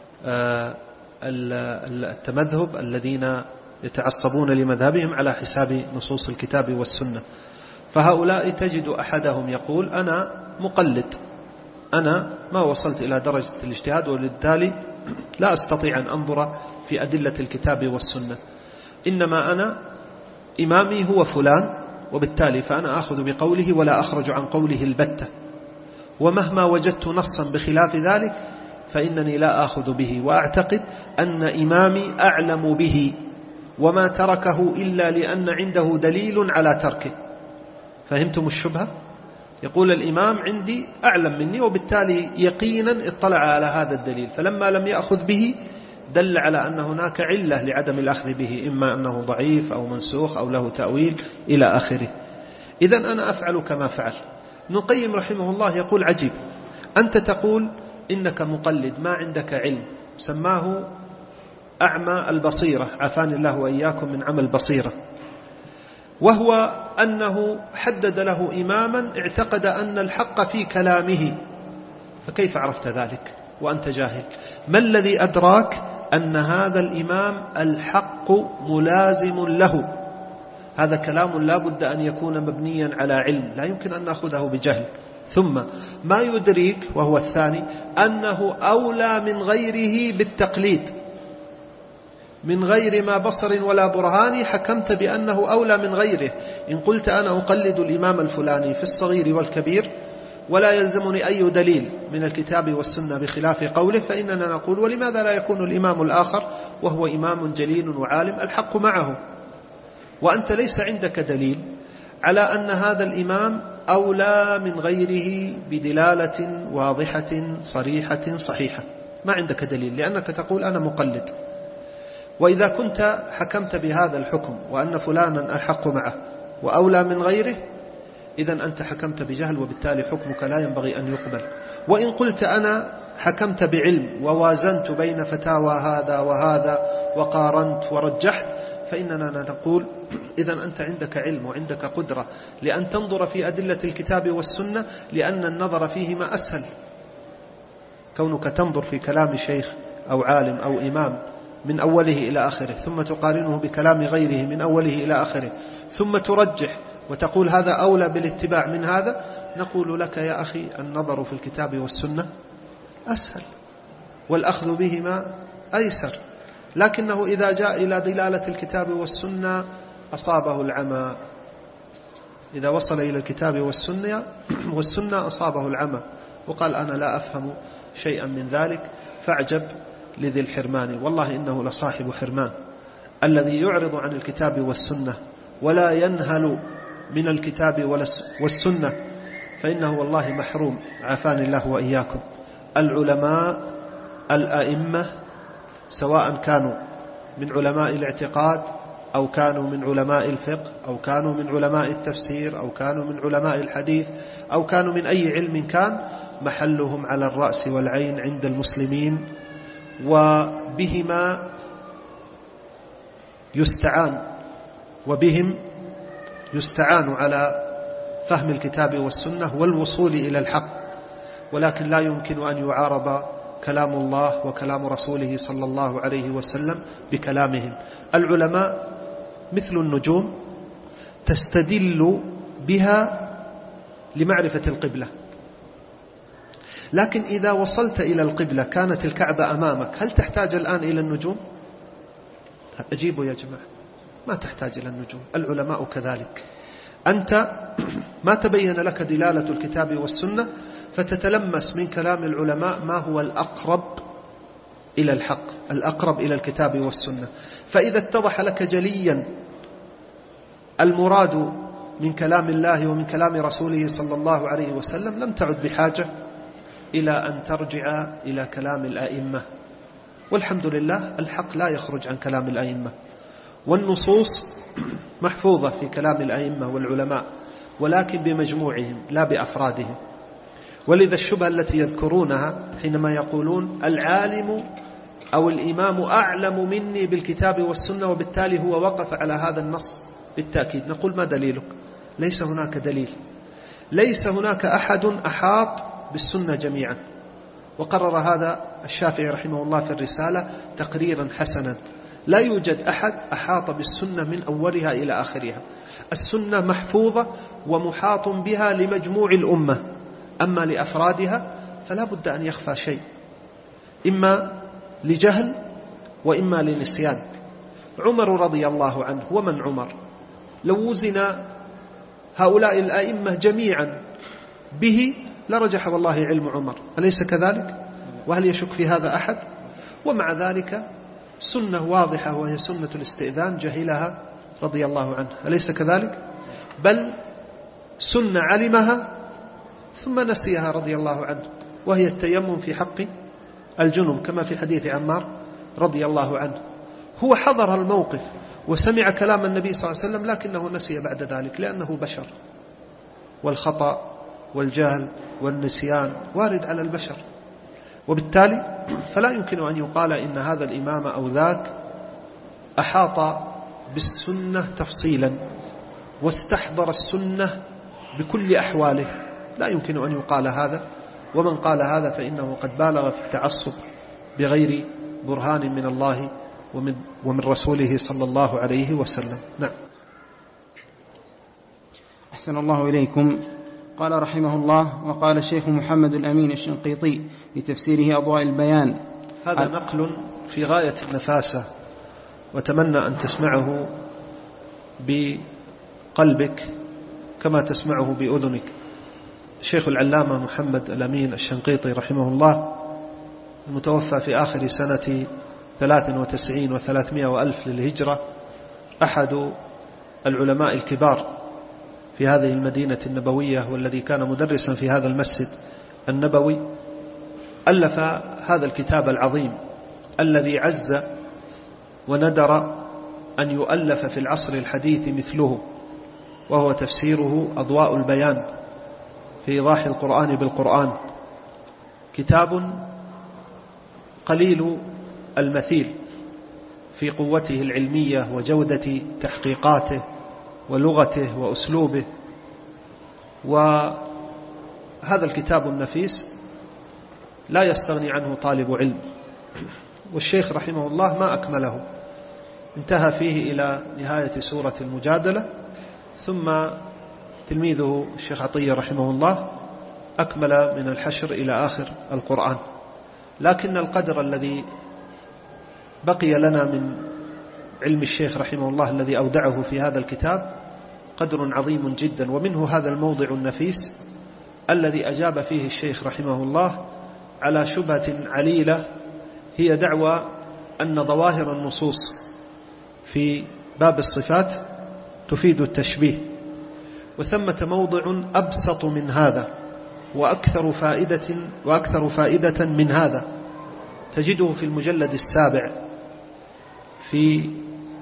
التمذهب الذين يتعصبون لمذهبهم على حساب نصوص الكتاب والسنة. فهؤلاء تجد أحدهم يقول: أنا مقلد، أنا ما وصلت إلى درجة الاجتهاد، وبالتالي لا أستطيع أن أنظر في أدلة الكتاب والسنة، إنما أنا إمامي هو فلان، وبالتالي فأنا أخذ بقوله ولا أخرج عن قوله البتة، ومهما وجدت نصا بخلاف ذلك فإنني لا أخذ به، وأعتقد أن إمامي أعلم به وما تركه إلا لأن عنده دليل على تركه. فهمتم الشبهة؟ يقول الإمام عندي أعلم مني، وبالتالي يقينا اطلع على هذا الدليل، فلما لم يأخذ به دل على أن هناك علة لعدم الأخذ به، إما أنه ضعيف أو منسوخ أو له تأويل إلى آخره. إذن أنا أفعل كما فعل. ابن القيم رحمه الله يقول: عجيب، أنت تقول إنك مقلد ما عندك علم، سماه أعمى البصيرة، عافاني الله وإياكم من عمى البصيرة، وهو أنه حدد له إماما اعتقد أن الحق في كلامه، فكيف عرفت ذلك وأنت جاهل؟ ما الذي أدراك أن هذا الإمام الحق ملازم له؟ هذا كلام لا بد أن يكون مبنيا على علم، لا يمكن أن نأخذه بجهل. ثم ما يدريك، وهو الثاني، أنه أولى من غيره بالتقليد، من غير ما بصر ولا برهان حكمت بأنه أولى من غيره. إن قلت أنا أقلد الإمام الفلاني في الصغير والكبير ولا يلزمني أي دليل من الكتاب والسنة بخلاف قوله، فإننا نقول: ولماذا لا يكون الإمام الآخر وهو إمام جليل وعالم الحق معه، وأنت ليس عندك دليل على أن هذا الإمام أولى من غيره بدلالة واضحة صريحة صحيحة؟ ما عندك دليل، لأنك تقول أنا مقلد. وإذا كنت حكمت بهذا الحكم وأن فلانا الحق معه وأولى من غيره، إذن أنت حكمت بجهل، وبالتالي حكمك لا ينبغي أن يقبل. وإن قلت أنا حكمت بعلم ووازنت بين فتاوى هذا وهذا وقارنت ورجحت، فإننا نقول: إذن أنت عندك علم وعندك قدرة لأن تنظر في أدلة الكتاب والسنة، لأن النظر فيهما أسهل. كونك تنظر في كلام شيخ أو عالم أو إمام من أوله إلى آخره، ثم تقارنه بكلام غيره من أوله إلى آخره، ثم ترجح وتقول هذا أولى بالاتباع من هذا، نقول لك يا أخي النظر في الكتاب والسنة أسهل والأخذ بهما أيسر. لكنه إذا جاء إلى دلالة الكتاب والسنة أصابه العمى، إذا وصل إلى الكتاب والسنة والسنة أصابه العمى، وقال أنا لا أفهم شيئا من ذلك، فاعجب لذي الحرمان. والله إنه لصاحب حرمان، الذي يعرض عن الكتاب والسنة ولا ينهل من الكتاب والسنة، فإنه والله محروم، عافاني الله وإياكم. العلماء الأئمة سواء كانوا من علماء الاعتقاد أو كانوا من علماء الفقه، أو كانوا من علماء التفسير، أو كانوا من علماء الحديث، أو كانوا من أي علم كان، محلهم على الرأس والعين عند المسلمين، وبهما يستعان وبهم يستعان على فهم الكتاب والسنة والوصول إلى الحق. ولكن لا يمكن أن يعارض كلام الله وكلام رسوله صلى الله عليه وسلم بكلامهم. العلماء مثل النجوم تستدل بها لمعرفة القبلة، لكن إذا وصلت إلى القبلة كانت الكعبة أمامك، هل تحتاج الآن إلى النجوم؟ أجيبوا يا جماعة، ما تحتاج إلى النجوم. العلماء كذلك، أنت ما تبين لك دلالة الكتاب والسنة فتتلمس من كلام العلماء ما هو الأقرب إلى الحق، الأقرب إلى الكتاب والسنة. فإذا اتضح لك جليا المراد من كلام الله ومن كلام رسوله صلى الله عليه وسلم لم تعد بحاجة إلى أن ترجع إلى كلام الأئمة. والحمد لله الحق لا يخرج عن كلام الأئمة، والنصوص محفوظة في كلام الأئمة والعلماء، ولكن بمجموعهم لا بأفرادهم. ولذا الشبهة التي يذكرونها حينما يقولون العالم أو الإمام أعلم مني بالكتاب والسنة وبالتالي هو وقف على هذا النص بالتأكيد، نقول ما دليلك؟ ليس هناك دليل. ليس هناك أحد أحاط بالسنة جميعا، وقرر هذا الشافعي رحمه الله في الرسالة تقريرا حسنا. لا يوجد أحد أحاط بالسنة من أولها إلى آخرها. السنة محفوظة ومحاط بها لمجموع الأمة، أما لأفرادها فلا بد أن يخفى شيء، إما لجهل وإما لنسيان. عمر رضي الله عنه، ومن عمر؟ لو وزن هؤلاء الأئمة جميعا به لرجح والله علم عمر، أليس كذلك؟ وهل يشك في هذا أحد؟ ومع ذلك سنة واضحة وهي سنة الاستئذان جهلها رضي الله عنه، أليس كذلك؟ بل سنة علمها ثم نسيها رضي الله عنه، وهي التيمم في حق الجنوب كما في حديث عمار رضي الله عنه. هو حضر الموقف وسمع كلام النبي صلى الله عليه وسلم لكنه نسي بعد ذلك، لأنه بشر، والخطأ والجهل والنسيان وارد على البشر. وبالتالي فلا يمكن أن يقال إن هذا الإمام أو ذاك أحاط بالسنة تفصيلا واستحضر السنة بكل أحواله، لا يمكن أن يقال هذا. ومن قال هذا فإنه قد بالغ في التعصب بغير برهان من الله ومن, ومن رسوله صلى الله عليه وسلم. نعم. أحسن الله إليكم. قال رحمه الله: وقال الشيخ محمد الأمين الشنقيطي في تفسيره أضواء البيان. هذا نقل في غاية النفاسة، وتمنى أن تسمعه بقلبك كما تسمعه بأذنك. الشيخ العلامة محمد الأمين الشنقيطي رحمه الله المتوفى في آخر سنة ثلاث وتسعين وثلاثمائة وألف للهجرة، أحد العلماء الكبار في هذه المدينة النبوية، والذي كان مدرسا في هذا المسجد النبوي، ألف هذا الكتاب العظيم الذي عز وندر أن يؤلف في العصر الحديث مثله، وهو تفسيره أضواء البيان في إيضاح القرآن بالقرآن. كتاب قليل المثيل في قوته العلمية وجودة تحقيقاته ولغته وأسلوبه. وهذا الكتاب النفيس لا يستغني عنه طالب علم، والشيخ رحمه الله ما أكمله، انتهى فيه إلى نهاية سورة المجادلة، ثم تلميذه الشيخ عطية رحمه الله أكمل من الحشر إلى آخر القرآن. لكن القدر الذي بقي لنا من علم الشيخ رحمه الله الذي أودعه في هذا الكتاب قدر عظيم جدا، ومنه هذا الموضع النفيس الذي أجاب فيه الشيخ رحمه الله على شبهة عليلة، هي دعوى أن ظواهر النصوص في باب الصفات تفيد التشبيه. وثمة موضع أبسط من هذا وأكثر فائدة, وأكثر فائدة من هذا، تجده في المجلد السابع في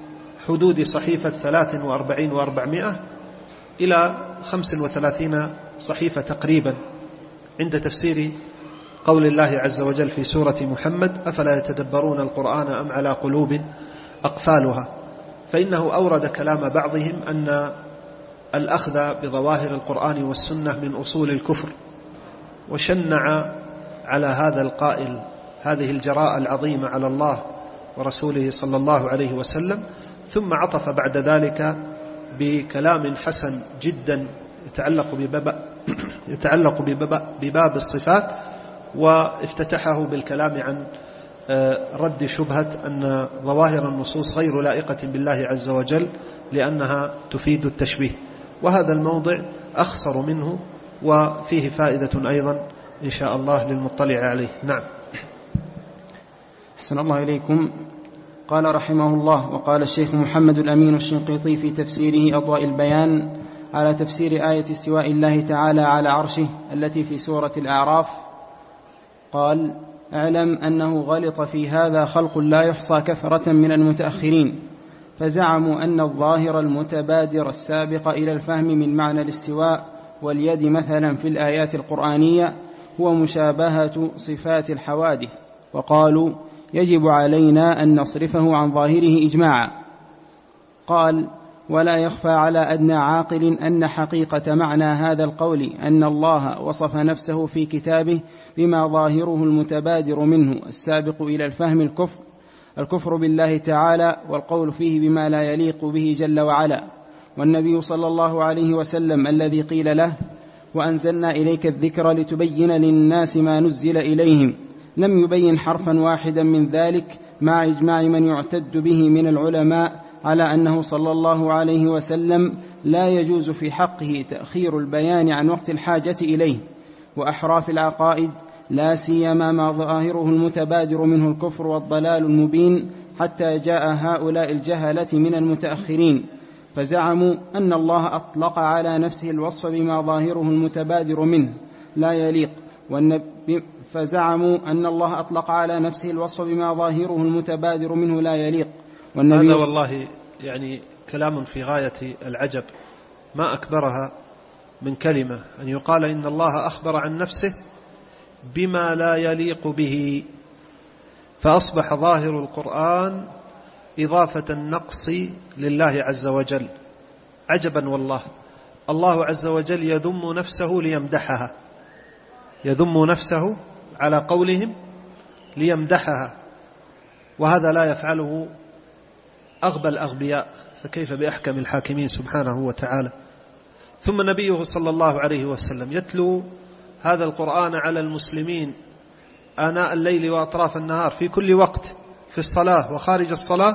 حدود صحيفة ثلاث وأربعين وأربعمائة إلى خمس وثلاثين صحيفة تقريبا عند تفسير قول الله عز وجل في سورة محمد: أفلا يتدبرون القرآن أم على قلوب أقفالها. فإنه أورد كلام بعضهم أن الأخذ بظواهر القرآن والسنة من أصول الكفر، وشنع على هذا القائل هذه الجراءة العظيمة على الله ورسوله صلى الله عليه وسلم، ثم عطف بعد ذلك بكلام حسن جدا يتعلق بباب, يتعلق بباب, بباب الصفات، وافتتحه بالكلام عن رد شبهة أن ظواهر النصوص غير لائقة بالله عز وجل لأنها تفيد التشبيه. وهذا الموضع أخصر منه وفيه فائدة أيضا إن شاء الله للمطلع عليه. نعم. أحسن الله إليكم. قال رحمه الله: وقال الشيخ محمد الأمين الشنقيطي في تفسيره أضواء البيان على تفسير آية استواء الله تعالى على عرشه التي في سورة الأعراف، قال: اعلم أنه غلط في هذا خلق لا يحصى كثرة من المتأخرين، فزعموا أن الظاهر المتبادر السابق إلى الفهم من معنى الاستواء واليد مثلا في الآيات القرآنية هو مشابهة صفات الحوادث، وقالوا يجب علينا أن نصرفه عن ظاهره إجماعا. قال: ولا يخفى على أدنى عاقل أن حقيقة معنى هذا القول أن الله وصف نفسه في كتابه بما ظاهره المتبادر منه السابق إلى الفهم الكفر الكفر بالله تعالى، والقول فيه بما لا يليق به جل وعلا. والنبي صلى الله عليه وسلم الذي قيل له: وأنزلنا إليك الذكر لتبين للناس ما نزل إليهم، لم يبين حرفا واحدا من ذلك، مع إجماع من يعتد به من العلماء على أنه صلى الله عليه وسلم لا يجوز في حقه تأخير البيان عن وقت الحاجة إليه. وأحراف العقائد لا سيما ما ظاهره المتبادر منه الكفر والضلال المبين، حتى جاء هؤلاء الجهلة من المتأخرين فزعموا أن الله أطلق على نفسه الوصف بما ظاهره المتبادر منه لا يليق، والنبي فزعموا أن الله أطلق على نفسه الوصف بما ظاهره المتبادر منه لا يليق. هذا والله يعني كلام في غاية العجب، ما أكبرها من كلمة أن يقال إن الله أخبر عن نفسه بما لا يليق به، فأصبح ظاهر القرآن إضافة النقص لله عز وجل. عجبا والله، الله عز وجل يذم نفسه ليمدحها، يذم نفسه على قولهم ليمدحها، وهذا لا يفعله أغبى الأغبياء، فكيف بأحكم الحاكمين سبحانه وتعالى. ثم نبيه صلى الله عليه وسلم يتلو هذا القرآن على المسلمين آناء الليل وأطراف النهار في كل وقت، في الصلاة وخارج الصلاة،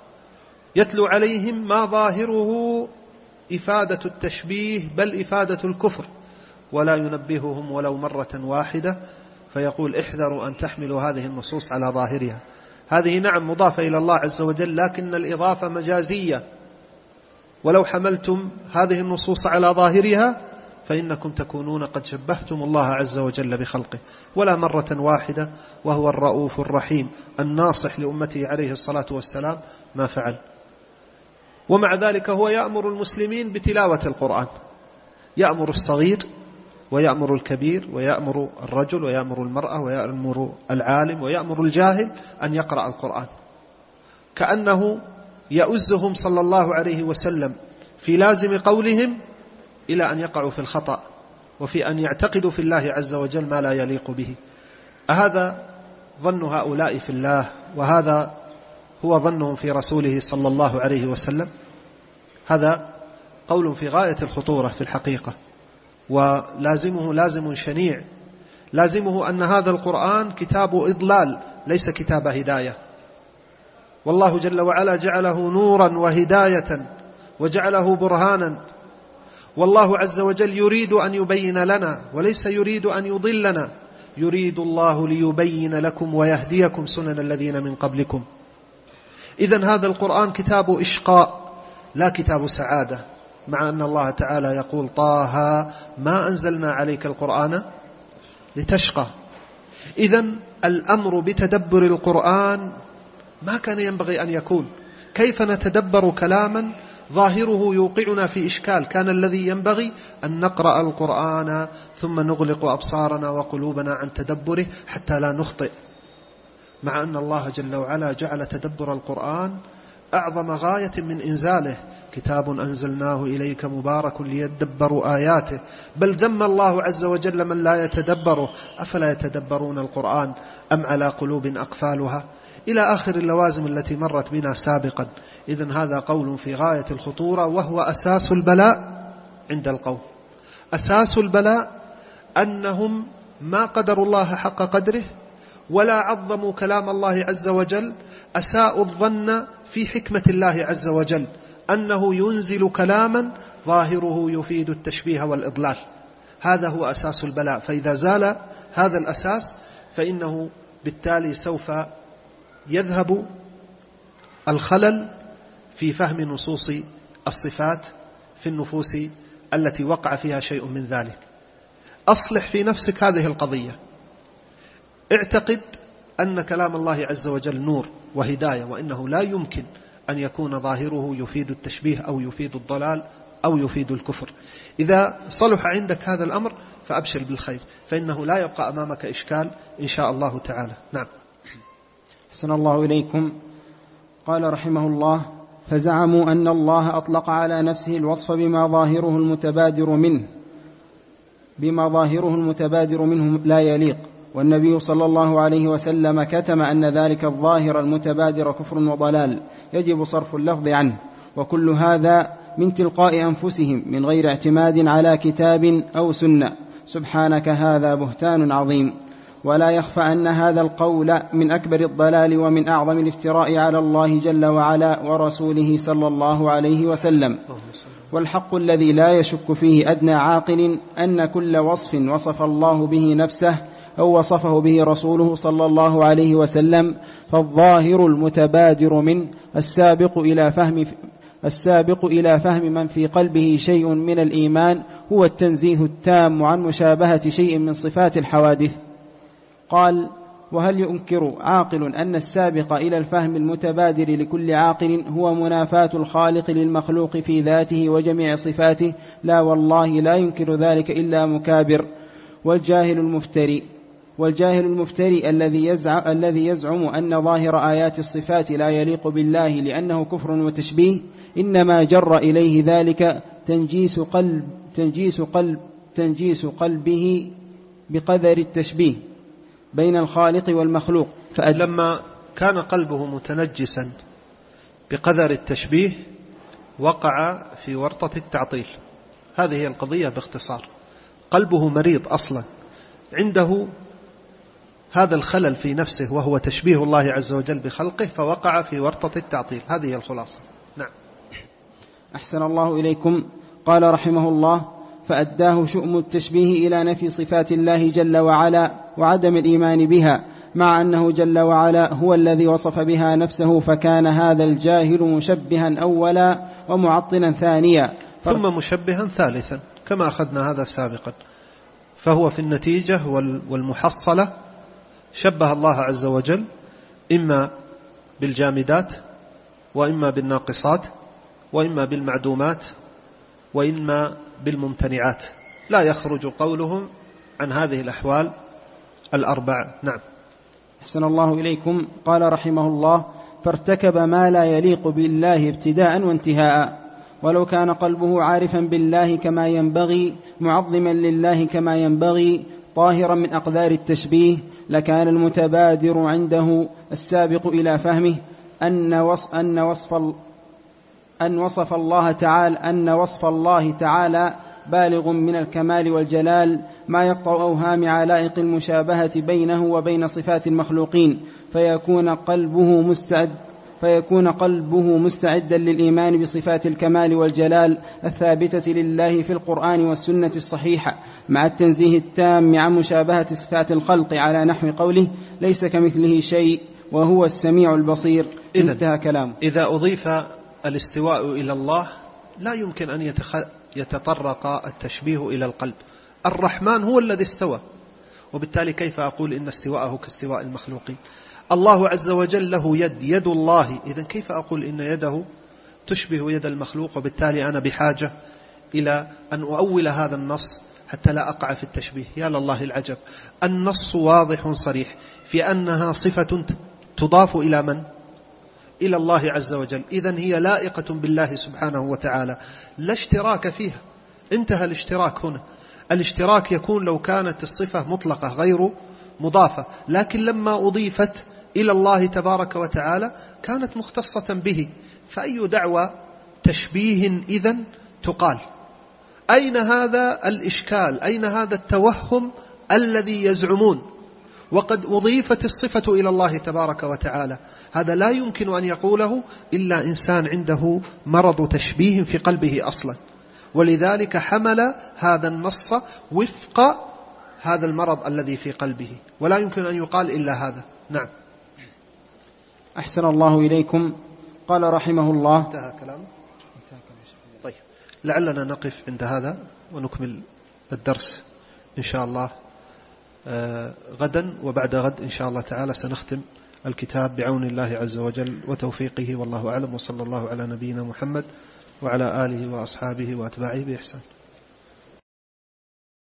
يتلو عليهم ما ظاهره إفادة التشبيه بل إفادة الكفر، ولا ينبههم ولو مرة واحدة، فيقول احذروا أن تحملوا هذه النصوص على ظاهرها. هذه نعم مضافة إلى الله عز وجل، لكن الإضافة مجازية، ولو حملتم هذه النصوص على ظاهرها فإنكم تكونون قد شبهتم الله عز وجل بخلقه، ولا مرة واحدة، وهو الرؤوف الرحيم الناصح لأمته عليه الصلاة والسلام ما فعل. ومع ذلك هو يأمر المسلمين بتلاوة القرآن، يأمر الصغير ويأمر الكبير، ويأمر الرجل ويأمر المرأة ويأمر العالم ويأمر الجاهل أن يقرأ القرآن، كأنه يؤزهم صلى الله عليه وسلم في لازم قولهم إلى أن يقعوا في الخطأ وفي أن يعتقدوا في الله عز وجل ما لا يليق به. أهذا ظن هؤلاء في الله، وهذا هو ظنهم في رسوله صلى الله عليه وسلم؟ هذا قول في غاية الخطورة في الحقيقة، ولازمه لازم شنيع. لازمه أن هذا القرآن كتاب إضلال ليس كتاب هداية، والله جل وعلا جعله نورا وهداية وجعله برهانا، والله عز وجل يريد أن يبين لنا وليس يريد أن يضلنا، يريد الله ليبين لكم ويهديكم سنن الذين من قبلكم. إذن هذا القرآن كتاب إشقاء لا كتاب سعادة، مع أن الله تعالى يقول طه ما أنزلنا عليك القرآن لتشقى. إذن الأمر بتدبر القرآن ما كان ينبغي أن يكون، كيف نتدبر كلاما ظاهره يوقعنا في إشكال؟ كان الذي ينبغي أن نقرأ القرآن ثم نغلق أبصارنا وقلوبنا عن تدبره حتى لا نخطئ، مع أن الله جل وعلا جعل تدبر القرآن أعظم غاية من إنزاله. كتاب أنزلناه إليك مبارك ليدبروا آياته، بل ذم الله عز وجل من لا يتدبره، أفلا يتدبرون القرآن أم على قلوب أقفالها، إلى آخر اللوازم التي مرت بنا سابقا. إذن هذا قول في غاية الخطورة، وهو أساس البلاء عند القوم. أساس البلاء أنهم ما قدروا الله حق قدره ولا عظموا كلام الله عز وجل، أساءوا الظن في حكمة الله عز وجل أنه ينزل كلاما ظاهره يفيد التشبيه والإضلال. هذا هو أساس البلاء. فإذا زال هذا الأساس فإنه بالتالي سوف يذهب الخلل في فهم نصوص الصفات في النفوس التي وقع فيها شيء من ذلك. أصلح في نفسك هذه القضية، اعتقد أن كلام الله عز وجل نور وهداية، وإنه لا يمكن أن يكون ظاهره يفيد التشبيه أو يفيد الضلال أو يفيد الكفر. إذا صلح عندك هذا الأمر فأبشر بالخير، فإنه لا يبقى أمامك إشكال إن شاء الله تعالى. نعم. أحسن الله إليكم. قال رحمه الله: فزعموا أن الله أطلق على نفسه الوصف بما ظاهره المتبادر منه بما ظاهره المتبادر منه لا يليق، والنبي صلى الله عليه وسلم كتم أن ذلك الظاهر المتبادر كفر وضلال يجب صرف اللفظ عنه، وكل هذا من تلقاء أنفسهم من غير اعتماد على كتاب أو سنة. سبحانك، هذا بهتان عظيم. ولا يخفى أن هذا القول من أكبر الضلال ومن أعظم الافتراء على الله جل وعلا ورسوله صلى الله عليه وسلم. والحق الذي لا يشك فيه أدنى عاقل أن كل وصف وصف الله به نفسه أو وصفه به رسوله صلى الله عليه وسلم فالظاهر المتبادر منه السابق إلى فهم السابق إلى فهم من في قلبه شيء من الإيمان هو التنزيه التام عن مشابهة شيء من صفات الحوادث. قال: وهل ينكر عاقل أن السابق إلى الفهم المتبادر لكل عاقل هو منافاة الخالق للمخلوق في ذاته وجميع صفاته؟ لا والله، لا ينكر ذلك إلا مكابر. والجاهل المفتري والجاهل المفتري الذي يزعم, الذي يزعم أن ظاهر آيات الصفات لا يليق بالله لأنه كفر وتشبيه إنما جر إليه ذلك تنجيس قلب تنجيس قلب تنجيس قلبه بقدر التشبيه بين الخالق والمخلوق. فلما كان قلبه متنجسا بقدر التشبيه وقع في ورطة التعطيل. هذه هي القضية باختصار. قلبه مريض أصلا، عنده هذا الخلل في نفسه وهو تشبيه الله عز وجل بخلقه، فوقع في ورطة التعطيل. هذه هي الخلاصة. نعم. أحسن الله إليكم. قال رحمه الله: فأداه شؤم التشبيه إلى نفي صفات الله جل وعلا وعدم الإيمان بها، مع أنه جل وعلا هو الذي وصف بها نفسه، فكان هذا الجاهل مشبها أولا ومعطلا ثانيا ثم مشبها ثالثا، كما أخذنا هذا سابقا. فهو في النتيجة والمحصلة شبه الله عز وجل إما بالجامدات وإما بالناقصات وإما بالمعدومات وإما بالممتنعات، لا يخرج قولهم عن هذه الأحوال الأربع. نعم. أحسن الله إليكم. قال رحمه الله: فارتكب ما لا يليق بالله ابتداء وانتهاء، ولو كان قلبه عارفا بالله كما ينبغي معظما لله كما ينبغي طاهرا من أقدار التشبيه لكان المتبادر عنده السابق إلى فهمه أن وصف, أن وصف, أن وصف الله تعالى أن وصف الله تعالى بالغ من الكمال والجلال ما يقطع أوهام علائق المشابهة بينه وبين صفات المخلوقين، فيكون قلبه مستعد فيكون قلبه مستعدا للإيمان بصفات الكمال والجلال الثابتة لله في القرآن والسنة الصحيحة، مع التنزيه التام عن مشابهة صفات الخلق على نحو قوله: ليس كمثله شيء وهو السميع البصير. انتهى كلامه. إذا أضيف الاستواء إلى الله لا يمكن أن يتطرق التشبيه إلى القلب. الرحمن هو الذي استوى، وبالتالي كيف أقول إن استواءه كاستواء المخلوقين؟ الله عز وجل له يد، يد الله، إذن كيف أقول إن يده تشبه يد المخلوق؟ وبالتالي أنا بحاجة إلى أن أؤول هذا النص حتى لا أقع في التشبيه. يا لله العجب، النص واضح صريح في أنها صفة تضاف إلى من؟ إلى الله عز وجل، إذن هي لائقة بالله سبحانه وتعالى، لا اشتراك فيها. انتهى الاشتراك هنا. الاشتراك يكون لو كانت الصفة مطلقة غير مضافة، لكن لما أضيفت إلى الله تبارك وتعالى كانت مختصة به. فأي دعوى تشبيه إذن تقال؟ أين هذا الإشكال؟ أين هذا التوهم الذي يزعمون وقد أضيفت الصفة إلى الله تبارك وتعالى؟ هذا لا يمكن أن يقوله إلا إنسان عنده مرض تشبيه في قلبه أصلا، ولذلك حمل هذا النص وفق هذا المرض الذي في قلبه، ولا يمكن أن يقال إلا هذا. نعم. أحسن الله إليكم. قال رحمه الله. انتهى كلام. طيب، لعلنا نقف عند هذا ونكمل الدرس إن شاء الله آه غدا وبعد غد إن شاء الله تعالى سنختم الكتاب بعون الله عز وجل وتوفيقه، والله أعلم، وصلى الله على نبينا محمد وعلى آله وأصحابه وأتباعه بإحسان.